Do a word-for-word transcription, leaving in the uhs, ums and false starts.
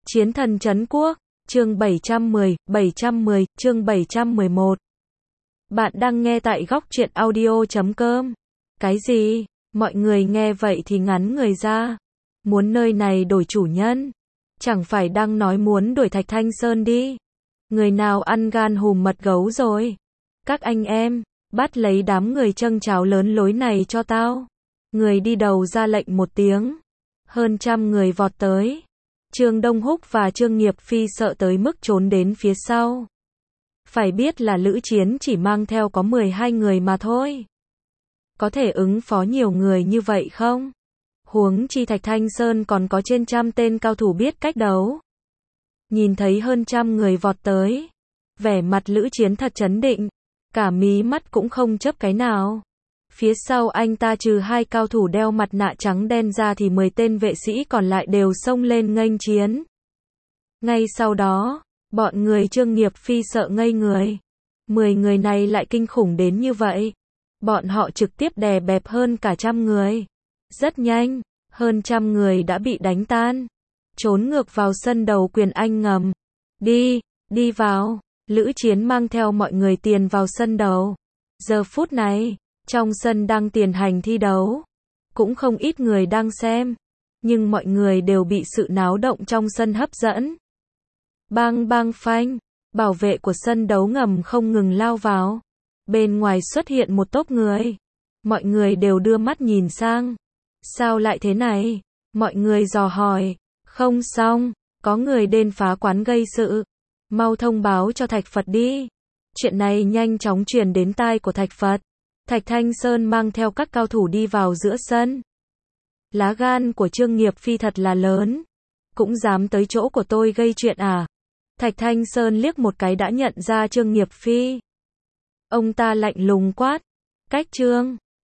Chiến thần trấn quốc, chương bảy trăm mười, bảy trăm mười, chương bảy trăm mười một. Bạn đang nghe tại góc truyện audio chấm com. Cái gì? Mọi người nghe vậy thì ngắn người ra. Muốn nơi này đổi chủ nhân? Chẳng phải đang nói muốn đổi Thạch Thanh Sơn đi? Người nào ăn gan hùm mật gấu rồi? Các anh em, bắt lấy đám người trâng tráo lớn lối này cho tao. Người đi đầu ra lệnh một tiếng. Hơn trăm người vọt tới. Trương Đông Húc và Trương Nghiệp Phi sợ tới mức trốn đến phía sau. Phải biết là Lữ Chiến chỉ mang theo có mười hai người mà thôi. Có thể ứng phó nhiều người như vậy không? Huống chi Thạch Thanh Sơn còn có trên trăm tên cao thủ biết cách đấu. Nhìn thấy hơn trăm người vọt tới. Vẻ mặt Lữ Chiến thật trấn định. Cả mí mắt cũng không chớp cái nào. Phía sau anh ta trừ hai cao thủ đeo mặt nạ trắng đen ra thì mười tên vệ sĩ còn lại đều xông lên nghênh chiến. Ngay sau đó, bọn người Trương Nghiệp Phi sợ ngây người. Mười người này lại kinh khủng đến như vậy. Bọn họ trực tiếp đè bẹp hơn cả trăm người. Rất nhanh, hơn trăm người đã bị đánh tan. Trốn ngược vào sân đầu quyền anh ngầm. Đi, đi vào. Lữ Chiến mang theo mọi người tiền vào sân đầu. Giờ phút này, trong sân đang tiến hành thi đấu. Cũng không ít người đang xem. Nhưng mọi người đều bị sự náo động trong sân hấp dẫn. Bang bang phanh. Bảo vệ của sân đấu ngầm không ngừng lao vào. Bên ngoài xuất hiện một tốp người. Mọi người đều đưa mắt nhìn sang. Sao lại thế này? Mọi người dò hỏi. Không xong. Có người đến phá quán gây sự. Mau thông báo cho Thạch Phật đi. Chuyện này nhanh chóng truyền đến tai của Thạch Phật. Thạch Thanh Sơn mang theo các cao thủ đi vào giữa sân. Lá gan của Trương Nghiệp Phi thật là lớn. Cũng dám tới chỗ của tôi gây chuyện à? Thạch Thanh Sơn liếc một cái đã nhận ra Trương Nghiệp Phi. Ông ta lạnh lùng quát. Cách Trương,